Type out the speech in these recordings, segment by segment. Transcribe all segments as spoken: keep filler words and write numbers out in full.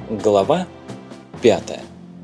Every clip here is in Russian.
Глава пятая.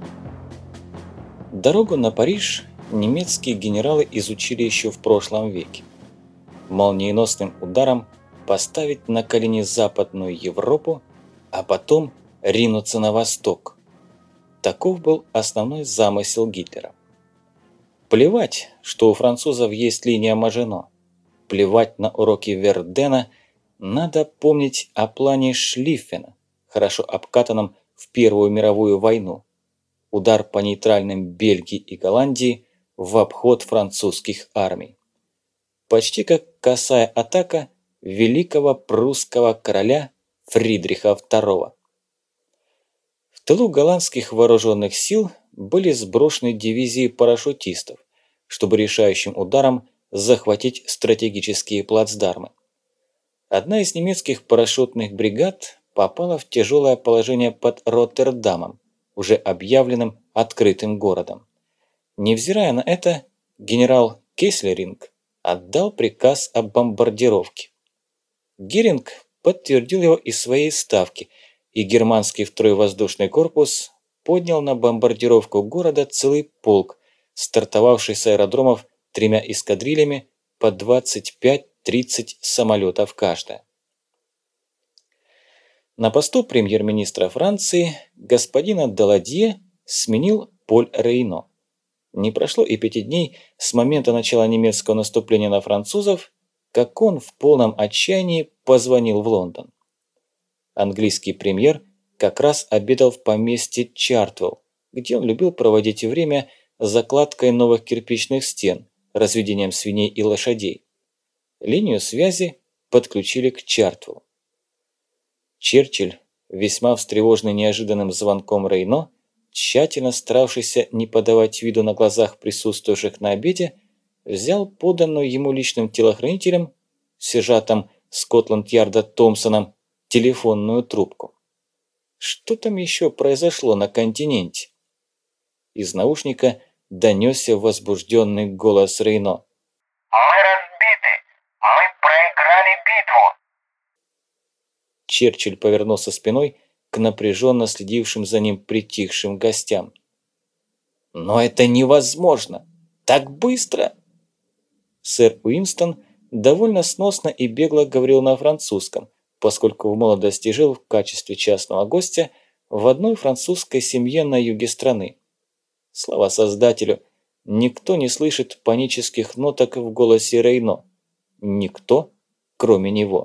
Дорогу на Париж немецкие генералы изучили еще в прошлом веке. Молниеносным ударом поставить на колени Западную Европу, а потом ринуться на восток. Таков был основной замысел Гитлера. Плевать, что у французов есть линия Мажино. Плевать на уроки Вердена, надо помнить о плане Шлиффена, хорошо обкатанном в Первую мировую войну. Удар по нейтральным Бельгии и Голландии в обход французских армий. Почти как косая атака великого прусского короля Фридриха второго. В тылу голландских вооруженных сил были сброшены дивизии парашютистов, чтобы решающим ударом захватить стратегические плацдармы. Одна из немецких парашютных бригад попала в тяжелое положение под Роттердамом, уже объявленным открытым городом. Невзирая на это, генерал Кейслеринг отдал приказ о бомбардировке. Геринг подтвердил его из своей ставки, и германский второй воздушный корпус поднял на бомбардировку города целый полк, стартовавший с аэродромов тремя эскадрильями по двадцать пять-тридцать самолетов каждая. На посту премьер-министра Франции господина Даладье сменил Поль Рейно. Не прошло и пяти дней с момента начала немецкого наступления на французов, как он в полном отчаянии позвонил в Лондон. Английский премьер как раз обедал в поместье Чартвелл, где он любил проводить время закладкой новых кирпичных стен, разведением свиней и лошадей. Линию связи подключили к Чартвеллу. Черчилль, весьма встревоженный неожиданным звонком Рейно, тщательно старавшийся не подавать виду на глазах присутствующих на обеде, взял поданную ему личным телохранителем, сержантом Скотланд-Ярда Томпсоном, телефонную трубку. Что там еще произошло на континенте? Из наушника донесся возбужденный голос Рейно. «Мы разбиты! Мы проиграли битву!» Черчилль повернулся спиной к напряженно следившим за ним притихшим гостям. «Но это невозможно! Так быстро!» Сэр Уинстон довольно сносно и бегло говорил на французском, поскольку в молодости жил в качестве частного гостя в одной французской семье на юге страны. Слава создателю, никто не слышит панических ноток в голосе Рейно. Никто, кроме него.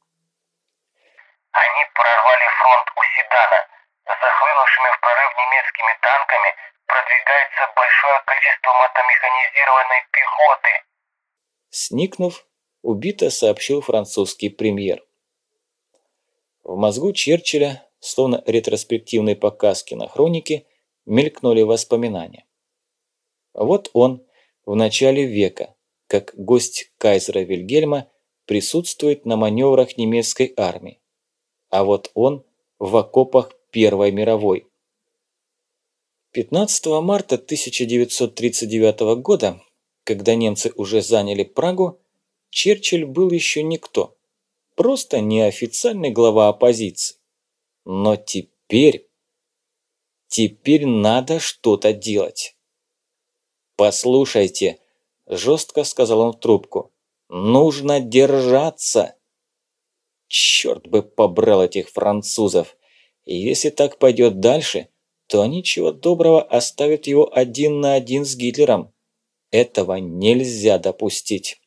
«Они прорвали фронт у Седана. Захлынувшими в прорыв немецкими танками продвигается большое количество мотомеханизированной пехоты». Сникнув, убито сообщил французский премьер. В мозгу Черчилля, словно ретроспективные показ кинохроники, мелькнули воспоминания. Вот он в начале века, как гость кайзера Вильгельма, присутствует на маневрах немецкой армии. А вот он в окопах Первой мировой. пятнадцатого марта тысяча девятьсот тридцать девятого года, когда немцы уже заняли Прагу, Черчилль был еще никто, просто неофициальный глава оппозиции. Но теперь, теперь надо что-то делать. «Послушайте», – жестко сказал он в трубку, – «нужно держаться». Черт бы побрал этих французов. И если так пойдет дальше, то они чего доброго оставят его один на один с Гитлером. Этого нельзя допустить.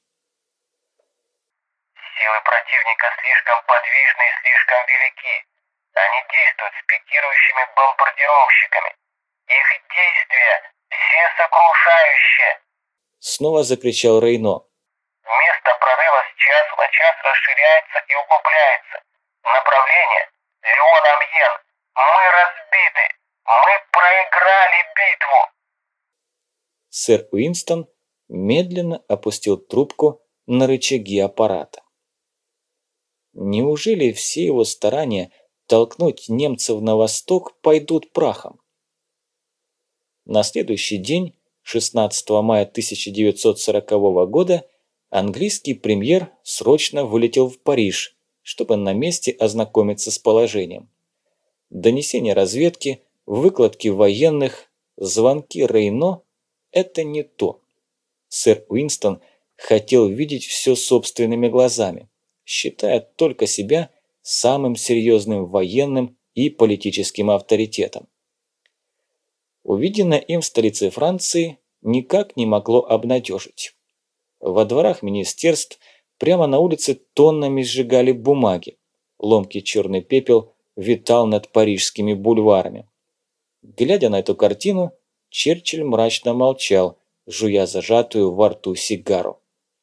«Силы противника слишком подвижны и слишком велики. Они действуют с пикирующими бомбардировщиками. Их действия всесокрушающие!» Снова закричал Рейно. «Место прорыва с часу на час расширяется и углубляется. Направление – Леон-Амьен. Мы разбиты. Мы проиграли битву!» Сэр Уинстон медленно опустил трубку на рычаги аппарата. Неужели все его старания толкнуть немцев на восток пойдут прахом? На следующий день, шестнадцатого мая тысяча девятьсот сорокового года, английский премьер срочно вылетел в Париж, чтобы на месте ознакомиться с положением. Донесения разведки, выкладки военных, звонки Рейно – это не то. Сэр Уинстон хотел видеть все собственными глазами, считая только себя самым серьезным военным и политическим авторитетом. Увиденное им в столице Франции никак не могло обнадежить. Во дворах министерств прямо на улице тоннами сжигали бумаги. Ломкий черный пепел витал над парижскими бульварами. Глядя на эту картину, Черчилль мрачно молчал, жуя зажатую во рту сигару.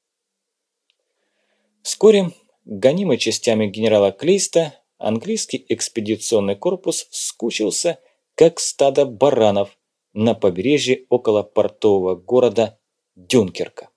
Вскоре, гонимый частями генерала Клейста, английский экспедиционный корпус скучился, как стадо баранов, на побережье около портового города Дюнкерка.